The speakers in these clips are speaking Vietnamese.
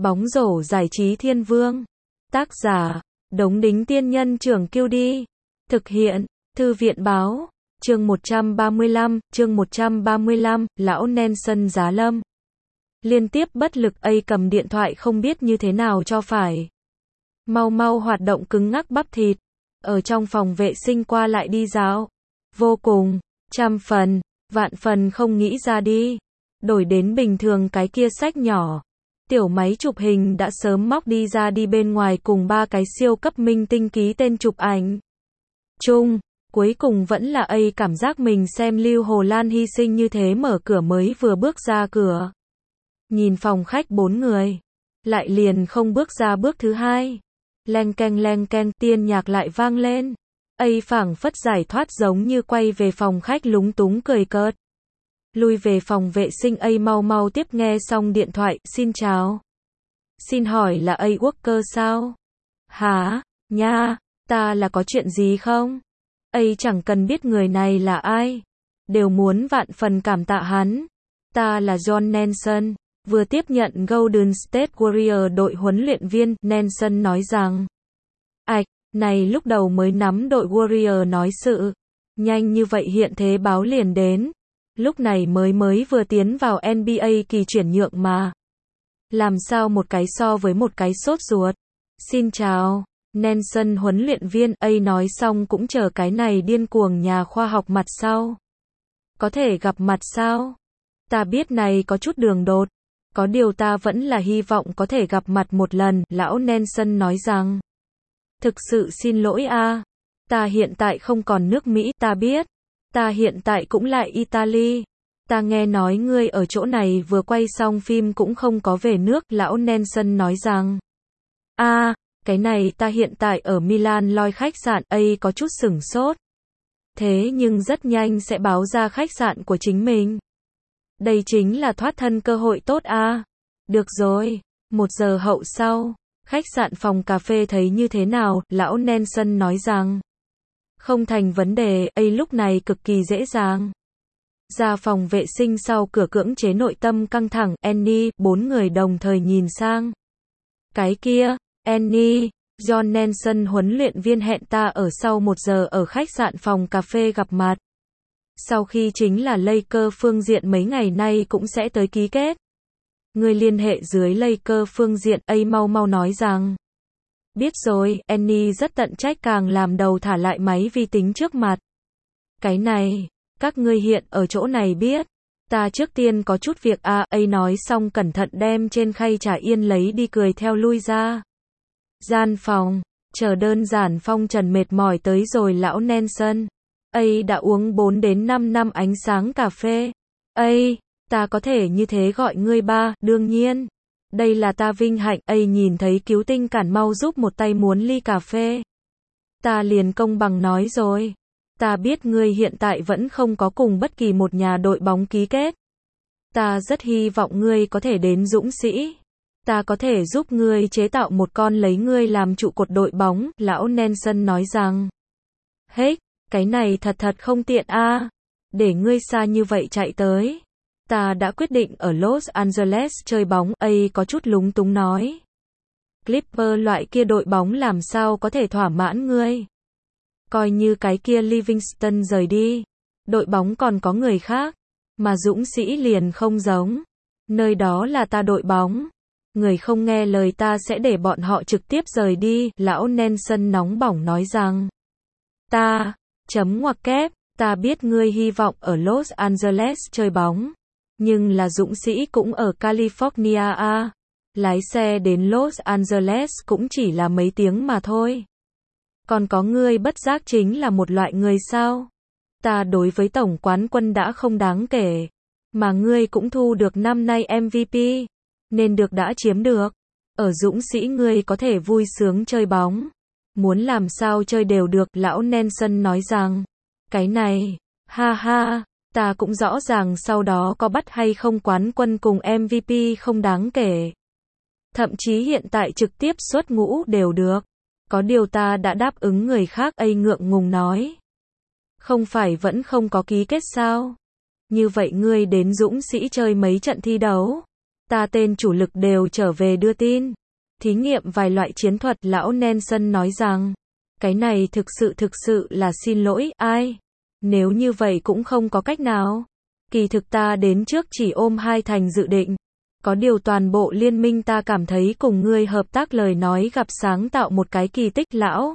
Bóng rổ giải trí thiên vương. Tác giả, Đống Đính Tiên Nhân Trưởng Kiêu Đi. Thực hiện, Thư viện Báo. Chương 135, Lão Nelson Giá Lâm. Liên tiếp bất lực cầm điện thoại không biết như thế nào cho phải. Mau hoạt động cứng ngắc bắp thịt. Ở trong phòng vệ sinh qua lại đi dạo. Vô cùng, trăm phần, vạn phần không nghĩ ra đi. Đổi đến bình thường cái kia sách nhỏ. Tiểu máy chụp hình đã sớm móc đi ra đi bên ngoài cùng 3 cái siêu cấp minh tinh ký tên chụp ảnh. Cuối cùng vẫn là cảm giác mình xem Lưu Hồ Lan hy sinh như thế mở cửa mới vừa bước ra cửa. Nhìn phòng khách 4 người. Lại liền không bước ra bước thứ hai. Leng keng tiên nhạc lại vang lên. Phảng phất giải thoát giống như quay về phòng khách lúng túng cười cợt. Lui về phòng vệ sinh mau tiếp nghe xong điện thoại, xin chào. Xin hỏi là Walker sao? Hả? Nha, ta là có chuyện gì không? Chẳng cần biết người này là ai. Đều muốn vạn phần cảm tạ hắn. Ta là John Nelson, vừa tiếp nhận Golden State Warrior đội huấn luyện viên, Nelson nói rằng. Này lúc đầu mới nắm đội Warrior nói sự. Nhanh như vậy hiện thế báo liền đến. Lúc này mới vừa tiến vào NBA kỳ chuyển nhượng mà. Làm sao một cái so với một cái sốt ruột. Xin chào, Nelson huấn luyện viên, nói xong cũng chờ cái này điên cuồng nhà khoa học mặt sau. Có thể gặp mặt sao? Ta biết này có chút đường đột. Có điều ta vẫn là hy vọng có thể gặp mặt một lần, lão Nelson nói rằng. Thực sự xin lỗi ta hiện tại không còn nước Mỹ, ta biết. Ta hiện tại cũng lại Italy. Ta nghe nói ngươi ở chỗ này vừa quay xong phim cũng không có về nước, lão Nelson nói rằng. Cái này ta hiện tại ở Milan Loi khách sạn, có chút sửng sốt. Thế nhưng rất nhanh sẽ báo ra khách sạn của chính mình. Đây chính là thoát thân cơ hội tốt Được rồi, 1 giờ hậu sau, khách sạn phòng cà phê thấy như thế nào, lão Nelson nói rằng. Không thành vấn đề, lúc này cực kỳ dễ dàng. Ra phòng vệ sinh sau cửa cưỡng chế nội tâm căng thẳng, Annie, 4 người đồng thời nhìn sang. Cái kia, Annie, John Nelson huấn luyện viên hẹn ta ở sau 1 giờ ở khách sạn phòng cà phê gặp mặt. Sau khi chính là Lakers phương diện mấy ngày nay cũng sẽ tới ký kết. Người liên hệ dưới Lakers phương diện, mau nói rằng. Biết rồi, Annie rất tận trách càng làm đầu thả lại máy vi tính trước mặt. Cái này, các ngươi hiện ở chỗ này biết. Ta trước tiên có chút việc nói xong cẩn thận đem trên khay trà yên lấy đi cười theo lui ra. Gian phòng, chờ đơn giản phong trần mệt mỏi tới rồi lão Nelson. Đã uống 4 đến 5 năm ánh sáng cà phê. Ta có thể như thế gọi ngươi ba, đương nhiên. Đây là ta vinh hạnh, nhìn thấy cứu tinh cản mau giúp một tay muốn ly cà phê. Ta liền công bằng nói rồi. Ta biết ngươi hiện tại vẫn không có cùng bất kỳ một nhà đội bóng ký kết. Ta rất hy vọng ngươi có thể đến Dũng Sĩ. Ta có thể giúp ngươi chế tạo một con lấy ngươi làm trụ cột đội bóng, lão Nelson nói rằng. Cái này thật không tiện Để ngươi xa như vậy chạy tới. Ta đã quyết định ở Los Angeles chơi bóng, có chút lúng túng nói. Clipper loại kia đội bóng làm sao có thể thỏa mãn ngươi. Coi như cái kia Livingston rời đi. Đội bóng còn có người khác. Mà Dũng Sĩ liền không giống. Nơi đó là ta đội bóng. Người không nghe lời ta sẽ để bọn họ trực tiếp rời đi, lão Nelson nóng bỏng nói rằng. Ta biết ngươi hy vọng ở Los Angeles chơi bóng. Nhưng là Dũng Sĩ cũng ở California Lái xe đến Los Angeles cũng chỉ là mấy tiếng mà thôi. Còn có ngươi bất giác chính là một loại người sao? Ta đối với tổng quán quân đã không đáng kể. Mà ngươi cũng thu được năm nay MVP. Nên được đã chiếm được. Ở Dũng Sĩ ngươi có thể vui sướng chơi bóng. Muốn làm sao chơi đều được, lão Nelson nói rằng. Cái này, ta cũng rõ ràng sau đó có bắt hay không quán quân cùng MVP không đáng kể. Thậm chí hiện tại trực tiếp xuất ngũ đều được. Có điều ta đã đáp ứng người khác, ngượng ngùng nói. Không phải vẫn không có ký kết sao? Như vậy ngươi đến Dũng Sĩ chơi mấy trận thi đấu? Ta tên chủ lực đều trở về đưa tin. Thí nghiệm vài loại chiến thuật, lão Nelson nói rằng. Cái này thực sự là xin lỗi, ai? Nếu như vậy cũng không có cách nào. Kỳ thực ta đến trước chỉ ôm hai thành dự định. Có điều toàn bộ liên minh ta cảm thấy cùng ngươi hợp tác lời nói gặp sáng tạo một cái kỳ tích lão.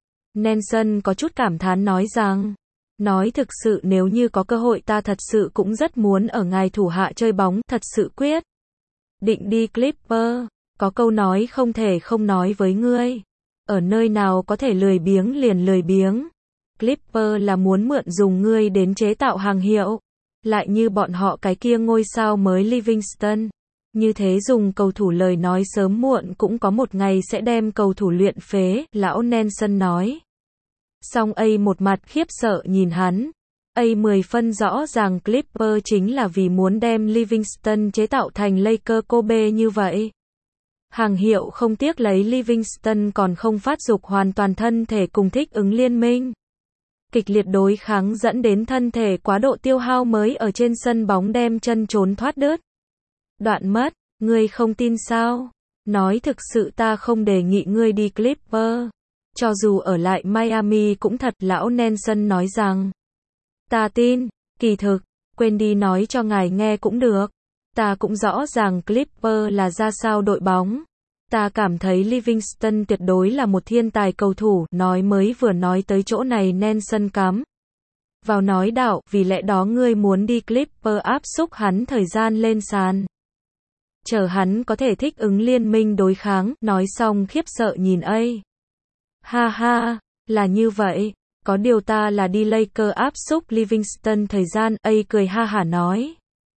Nelson có chút cảm thán nói rằng. Nói thực sự nếu như có cơ hội ta thật sự cũng rất muốn ở ngài thủ hạ chơi bóng, thật sự quyết. Định đi Clipper, có câu nói không thể không nói với ngươi. Ở nơi nào có thể lười biếng liền lười biếng. Clipper là muốn mượn dùng ngươi đến chế tạo hàng hiệu. Lại như bọn họ cái kia ngôi sao mới Livingston. Như thế dùng cầu thủ lời nói sớm muộn cũng có một ngày sẽ đem cầu thủ luyện phế, lão Nelson nói. Song A một mặt khiếp sợ nhìn hắn. A 10 phân rõ ràng Clipper chính là vì muốn đem Livingston chế tạo thành Lakers Kobe như vậy. Hàng hiệu không tiếc lấy Livingston còn không phát dục hoàn toàn thân thể cùng thích ứng liên minh. Kịch liệt đối kháng dẫn đến thân thể quá độ tiêu hao mới ở trên sân bóng đem chân trốn thoát đứt. Đoạn mất, ngươi không tin sao? Nói thực sự ta không đề nghị ngươi đi Clipper. Cho dù ở lại Miami cũng thật, lão Nelson nói rằng. Ta tin, kỳ thực, quên đi nói cho ngài nghe cũng được. Ta cũng rõ ràng Clipper là ra sao đội bóng. Ta cảm thấy Livingston tuyệt đối là một thiên tài cầu thủ, nói mới vừa nói tới chỗ này Nelson cắm vào nói đạo, vì lẽ đó ngươi muốn đi Clipper áp xúc hắn thời gian lên sàn. Chờ hắn có thể thích ứng liên minh đối kháng, nói xong khiếp sợ nhìn A. Ha ha, là như vậy, có điều ta là đi Lakers áp xúc Livingston thời gian, A cười ha hả nói.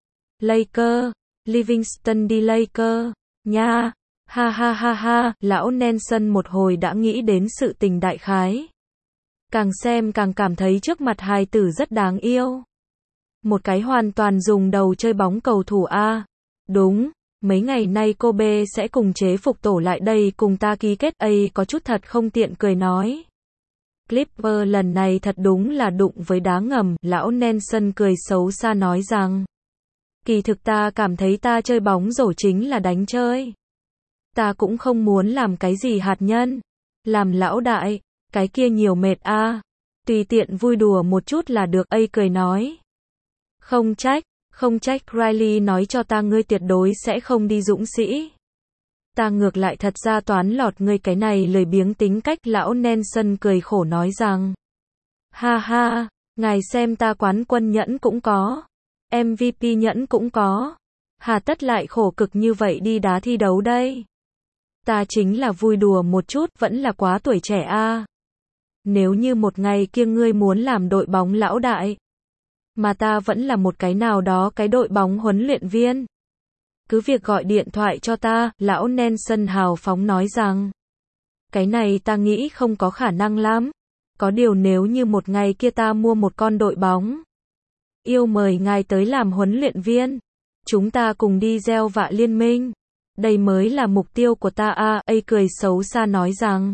Lakers, Livingston đi Lakers, nha. Ha ha ha ha, lão Nelson một hồi đã nghĩ đến sự tình đại khái. Càng xem càng cảm thấy trước mặt hài tử rất đáng yêu. Một cái hoàn toàn dùng đầu chơi bóng cầu thủ A. Đúng, mấy ngày nay Kobe sẽ cùng chế phục tổ lại đây cùng ta ký kết. A có chút thật không tiện cười nói. Clipper lần này thật đúng là đụng với đá ngầm, lão Nelson cười xấu xa nói rằng. Kỳ thực ta cảm thấy ta chơi bóng rổ chính là đánh chơi. Ta cũng không muốn làm cái gì hạt nhân. Làm lão đại, cái kia nhiều mệt a. Tùy tiện vui đùa một chút là được, A cười nói. Không trách, Riley nói cho ta ngươi tuyệt đối sẽ không đi dũng sĩ. Ta ngược lại thật ra toán lọt ngươi cái này lười biếng tính cách, lão Nelson cười khổ nói rằng. Ha ha, ngài xem ta quán quân nhẫn cũng có. MVP nhẫn cũng có. Hà tất lại khổ cực như vậy đi đá thi đấu đây. Ta chính là vui đùa một chút, vẫn là quá tuổi trẻ a. Nếu như một ngày kia ngươi muốn làm đội bóng lão đại, mà ta vẫn là một cái nào đó cái đội bóng huấn luyện viên, cứ việc gọi điện thoại cho ta, lão Nelson hào phóng nói rằng. Cái này ta nghĩ không có khả năng lắm. Có điều nếu như một ngày kia ta mua một con đội bóng, yêu mời ngài tới làm huấn luyện viên, chúng ta cùng đi gieo vạ liên minh. Đây mới là mục tiêu của ta a. A cười xấu xa nói rằng.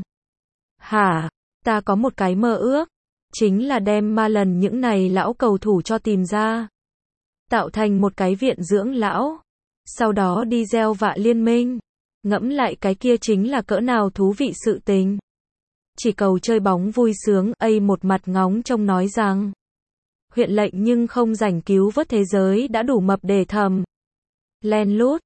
Hả, ta có một cái mơ ước, chính là đem ma lần những này lão cầu thủ cho tìm ra, tạo thành một cái viện dưỡng lão, sau đó đi gieo vạ liên minh. Ngẫm lại cái kia chính là cỡ nào thú vị sự tình. Chỉ cầu chơi bóng vui sướng, A một mặt ngóng trông nói rằng. Huyện lệnh nhưng không rảnh cứu vớt thế giới đã đủ mập để thầm. Len lút,